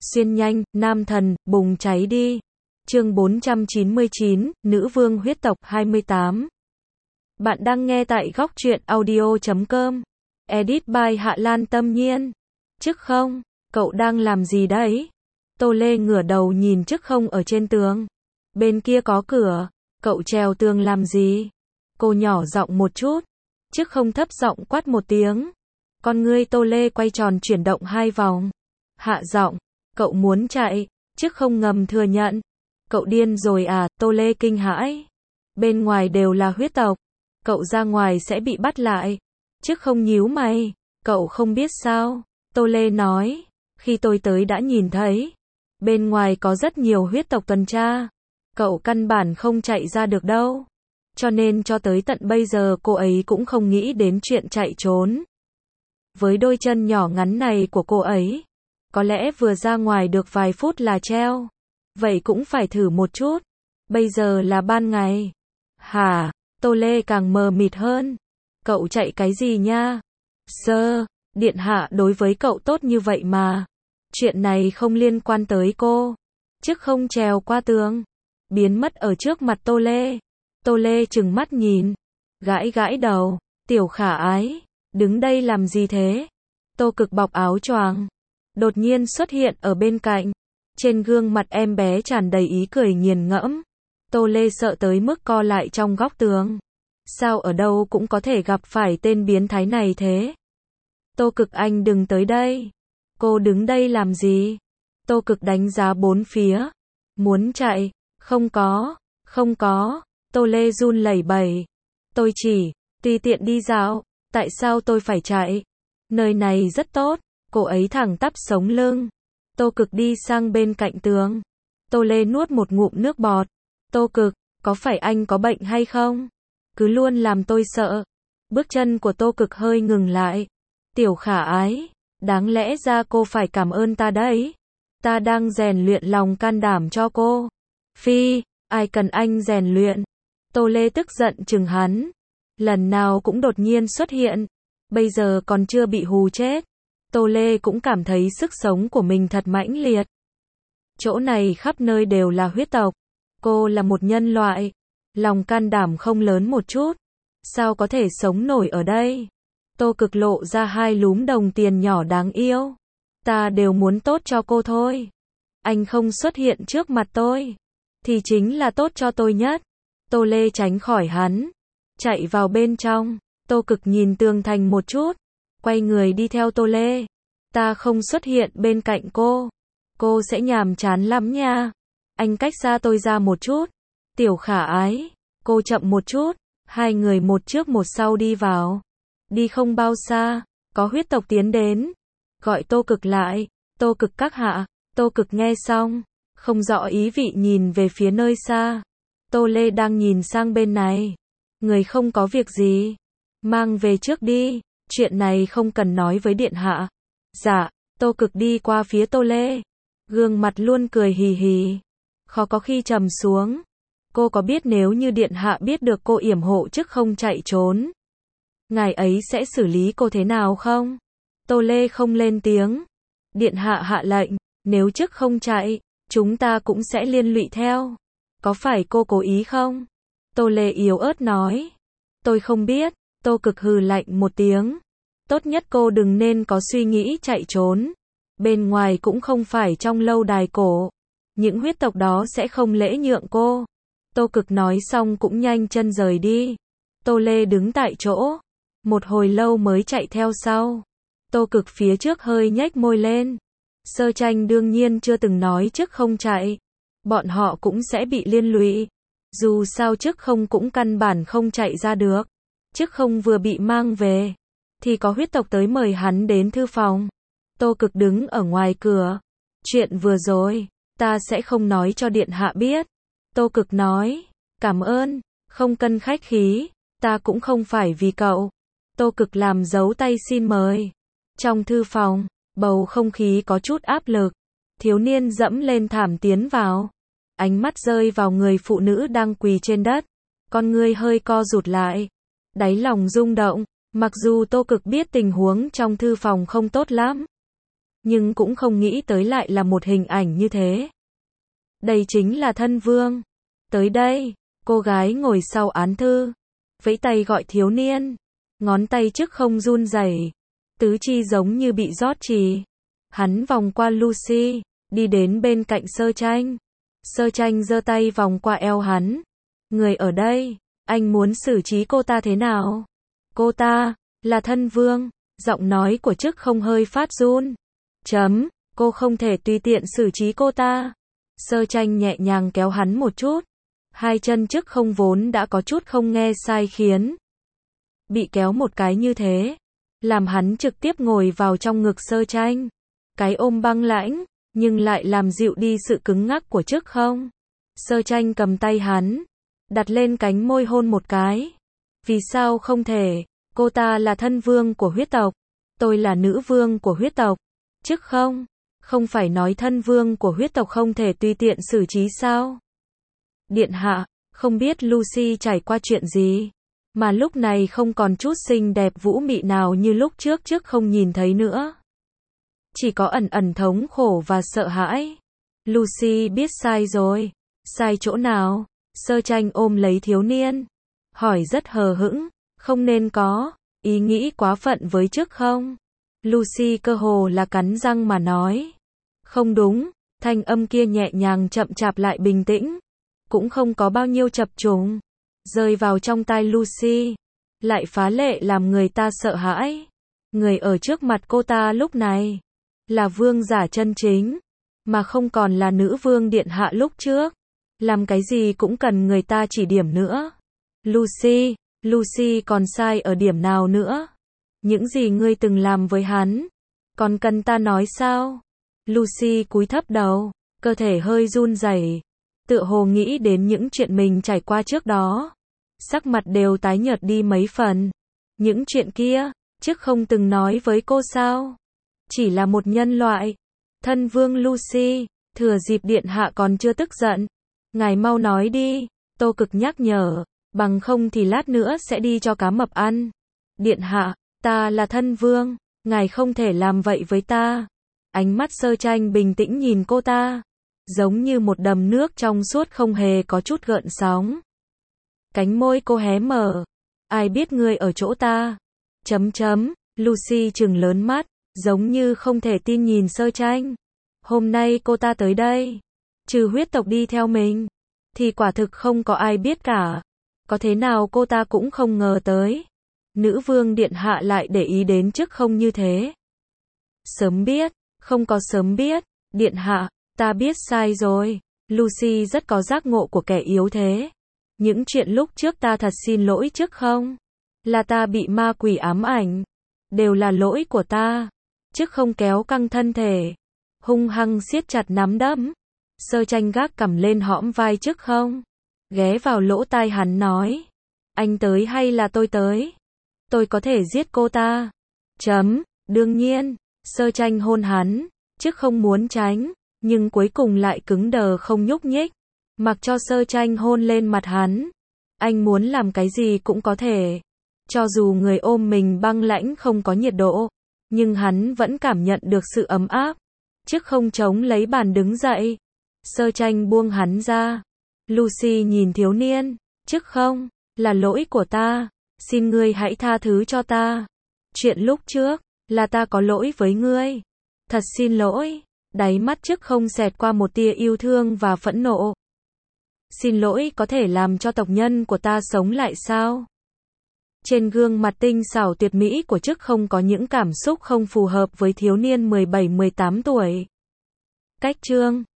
Xuyên nhanh, nam thần, bùng cháy đi. Chương 499, Nữ vương huyết tộc 28. Bạn đang nghe tại góc truyện audio.com. Edit by Hạ Lan Tâm Nhiên. Chức không, cậu đang làm gì đấy? Tô Lê ngửa đầu nhìn chức không ở trên tường. Bên kia có cửa, cậu trèo tường làm gì? Cô nhỏ giọng một chút. Chức không thấp giọng quát một tiếng. Con ngươi Tô Lê quay tròn chuyển động 2 vòng. Hạ giọng, cậu muốn chạy? Chức không ngầm thừa nhận. Cậu điên rồi à? Tô Lê kinh hãi. Bên ngoài đều là huyết tộc. Cậu ra ngoài sẽ bị bắt lại. Chức không nhíu mày. Cậu không biết sao? Tô Lê nói. Khi tôi tới đã nhìn thấy. Bên ngoài có rất nhiều huyết tộc tuần tra. Cậu căn bản không chạy ra được đâu. Cho nên cho tới tận bây giờ cô ấy cũng không nghĩ đến chuyện chạy trốn. Với đôi chân nhỏ ngắn này của cô ấy, có lẽ vừa ra ngoài được vài phút là treo. Vậy cũng phải thử một chút. Bây giờ là ban ngày. Hả? Tô Lê càng mờ mịt hơn. Cậu chạy cái gì nha? Sơ, điện hạ đối với cậu tốt như vậy mà. Chuyện này không liên quan tới cô. Chức không trèo qua tường, biến mất ở trước mặt Tô Lê. Tô Lê trừng mắt nhìn, gãi gãi đầu. Tiểu khả ái, đứng đây làm gì thế? Tô Cực bọc áo choàng, đột nhiên xuất hiện ở bên cạnh. Trên gương mặt em bé tràn đầy ý cười nghiền ngẫm. Tô Lê sợ tới mức co lại trong góc tường. Sao ở đâu cũng có thể gặp phải tên biến thái này thế? Tô Cực, anh đừng tới đây. Cô đứng đây làm gì? Tô Cực đánh giá bốn phía. Muốn chạy? Không có, không có. Tô Lê run lẩy bẩy. Tôi chỉ tùy tiện đi dạo. Tại sao tôi phải chạy? Nơi này rất tốt. Cô ấy thẳng tắp sống lưng. Tô Cực đi sang bên cạnh tường. Tô Lê nuốt một ngụm nước bọt. Tô Cực, có phải anh có bệnh hay không? Cứ luôn làm tôi sợ. Bước chân của Tô Cực hơi ngừng lại. Tiểu khả ái, đáng lẽ ra cô phải cảm ơn ta đấy. Ta đang rèn luyện lòng can đảm cho cô. Phi, ai cần anh rèn luyện? Tô Lê tức giận chừng hắn. Lần nào cũng đột nhiên xuất hiện. Bây giờ còn chưa bị hù chết. Tô Lê cũng cảm thấy sức sống của mình thật mãnh liệt. Chỗ này khắp nơi đều là huyết tộc. Cô là một nhân loại. Lòng can đảm không lớn một chút. Sao có thể sống nổi ở đây? Tô Cực lộ ra 2 lúm đồng tiền nhỏ đáng yêu. Ta đều muốn tốt cho cô thôi. Anh không xuất hiện trước mặt tôi thì chính là tốt cho tôi nhất. Tô Lê tránh khỏi hắn, chạy vào bên trong. Tô Cực nhìn tường thành một chút, quay người đi theo Tô Lê. Ta không xuất hiện bên cạnh cô sẽ nhàm chán lắm nha. Anh cách xa tôi ra một chút. Tiểu khả ái, cô chậm một chút. 2 người một trước một sau đi vào. Đi không bao xa, có huyết tộc tiến đến, gọi Tô Cực lại. Tô Cực các hạ. Tô Cực nghe xong, không rõ ý vị nhìn về phía nơi xa. Tô Lê đang nhìn sang bên này. Người không có việc gì, mang về trước đi. Chuyện này không cần nói với điện hạ. Dạ. Tô Cực đi qua phía Tô Lê, gương mặt luôn cười hì hì, khó có khi trầm xuống. Cô có biết nếu như điện hạ biết được cô yểm hộ chức không chạy trốn, ngài ấy sẽ xử lý cô thế nào không? Tô Lê không lên tiếng. Điện hạ hạ lệnh, nếu chức không chạy, chúng ta cũng sẽ liên lụy theo. Có phải cô cố ý không? Tô Lê yếu ớt nói. Tôi không biết. Tô Cực hừ lạnh một tiếng. Tốt nhất cô đừng nên có suy nghĩ chạy trốn. Bên ngoài cũng không phải trong lâu đài cổ. Những huyết tộc đó sẽ không lễ nhượng cô. Tô Cực nói xong cũng nhanh chân rời đi. Tô Lê đứng tại chỗ. Một hồi lâu mới chạy theo sau. Tô Cực phía trước hơi nhếch môi lên. Sơ Tranh đương nhiên chưa từng nói chức không chạy. Bọn họ cũng sẽ bị liên lụy. Dù sao chức không cũng căn bản không chạy ra được. Chức không vừa bị mang về, thì có huyết tộc tới mời hắn đến thư phòng. Tô Cực đứng ở ngoài cửa. Chuyện vừa rồi, ta sẽ không nói cho điện hạ biết. Tô Cực nói. Cảm ơn, không cần khách khí. Ta cũng không phải vì cậu. Tô Cực làm dấu tay xin mời. Trong thư phòng, bầu không khí có chút áp lực. Thiếu niên dẫm lên thảm tiến vào. Ánh mắt rơi vào người phụ nữ đang quỳ trên đất. Con ngươi hơi co rụt lại. Đáy lòng rung động. Mặc dù Tô Cực biết tình huống trong thư phòng không tốt lắm, nhưng cũng không nghĩ tới lại là một hình ảnh như thế. Đây chính là thân vương. Tới đây, cô gái ngồi sau án thư, vẫy tay gọi thiếu niên. Ngón tay trước không run rẩy, tứ chi giống như bị rót trì. Hắn vòng qua Lucy, đi đến bên cạnh Sơ Tranh. Sơ Tranh giơ tay vòng qua eo hắn. Người ở đây, anh muốn xử trí cô ta thế nào? Cô ta là thân vương. Giọng nói của Chức không hơi phát run. Cô không thể tùy tiện xử trí cô ta. Sơ Tranh nhẹ nhàng kéo hắn một chút. Hai chân Chức không vốn đã có chút không nghe sai khiến. Bị kéo một cái như thế, làm hắn trực tiếp ngồi vào trong ngực Sơ Tranh. Cái ôm băng lãnh, nhưng lại làm dịu đi sự cứng ngắc của Chức không. Sơ Tranh cầm tay hắn, đặt lên cánh môi hôn một cái. Vì sao không thể? Cô ta là thân vương của huyết tộc. Tôi là nữ vương của huyết tộc. Chức không phải nói thân vương của huyết tộc không thể tùy tiện xử trí sao? Điện hạ, không biết Lucy trải qua chuyện gì, mà lúc này không còn chút xinh đẹp vũ mị nào như lúc trước Chức không nhìn thấy nữa. Chỉ có ẩn ẩn thống khổ và sợ hãi. Lucy biết sai rồi. Sai chỗ nào? Sơ Tranh ôm lấy thiếu niên, hỏi rất hờ hững. Không nên có ý nghĩ quá phận với Chức không? Lucy cơ hồ là cắn răng mà nói. Không đúng. Thanh âm kia nhẹ nhàng chậm chạp lại bình tĩnh, cũng không có bao nhiêu chập trùng, rơi vào trong tai Lucy, lại phá lệ làm người ta sợ hãi. Người ở trước mặt cô ta lúc này là vương giả chân chính, mà không còn là nữ vương điện hạ lúc trước. Làm cái gì cũng cần người ta chỉ điểm nữa. Lucy còn sai ở điểm nào nữa? Những gì ngươi từng làm với hắn, còn cần ta nói sao? Lucy cúi thấp đầu, cơ thể hơi run rẩy, tựa hồ nghĩ đến những chuyện mình trải qua trước đó. Sắc mặt đều tái nhợt đi mấy phần. Những chuyện kia, Chức không từng nói với cô sao? Chỉ là một nhân loại. Thân vương Lucy, thừa dịp điện hạ còn chưa tức giận, ngài mau nói đi, Tô Cực nhắc nhở, bằng không thì lát nữa sẽ đi cho cá mập ăn. Điện hạ, ta là thân vương, ngài không thể làm vậy với ta. Ánh mắt Sơ Tranh bình tĩnh nhìn cô ta, giống như một đầm nước trong suốt không hề có chút gợn sóng. Cánh môi cô hé mở. Ai biết ngươi ở chỗ ta? Lucy trừng lớn mắt, giống như không thể tin nhìn Sơ Tranh. Hôm nay cô ta tới đây, trừ huyết tộc đi theo mình, thì quả thực không có ai biết cả. Có thế nào cô ta cũng không ngờ tới. Nữ vương điện hạ lại để ý đến Chức không như thế. Sớm biết, không có sớm biết, điện hạ, ta biết sai rồi. Lucy rất có giác ngộ của kẻ yếu thế. Những chuyện lúc trước ta thật xin lỗi Chức không. Là ta bị ma quỷ ám ảnh. Đều là lỗi của ta. Chức không kéo căng thân thể, hung hăng siết chặt nắm đấm. Sơ Tranh gác cằm lên hõm vai Chức không, ghé vào lỗ tai hắn nói. Anh tới hay là tôi tới? Tôi có thể giết cô ta. Đương nhiên. Sơ Tranh hôn hắn. Chức không muốn tránh, nhưng cuối cùng lại cứng đờ không nhúc nhích, mặc cho Sơ Tranh hôn lên mặt hắn. Anh muốn làm cái gì cũng có thể. Cho dù người ôm mình băng lãnh không có nhiệt độ, nhưng hắn vẫn cảm nhận được sự ấm áp. Chức không chống lấy bàn đứng dậy. Sơ Tranh buông hắn ra. Lucy nhìn thiếu niên. Chức không, là lỗi của ta. Xin ngươi hãy tha thứ cho ta. Chuyện lúc trước, là ta có lỗi với ngươi. Thật xin lỗi. Đáy mắt Chức không xẹt qua một tia yêu thương và phẫn nộ. Xin lỗi có thể làm cho tộc nhân của ta sống lại sao? Trên gương mặt tinh xảo tuyệt mỹ của Chức không có những cảm xúc không phù hợp với thiếu niên 17-18 tuổi. Cách chương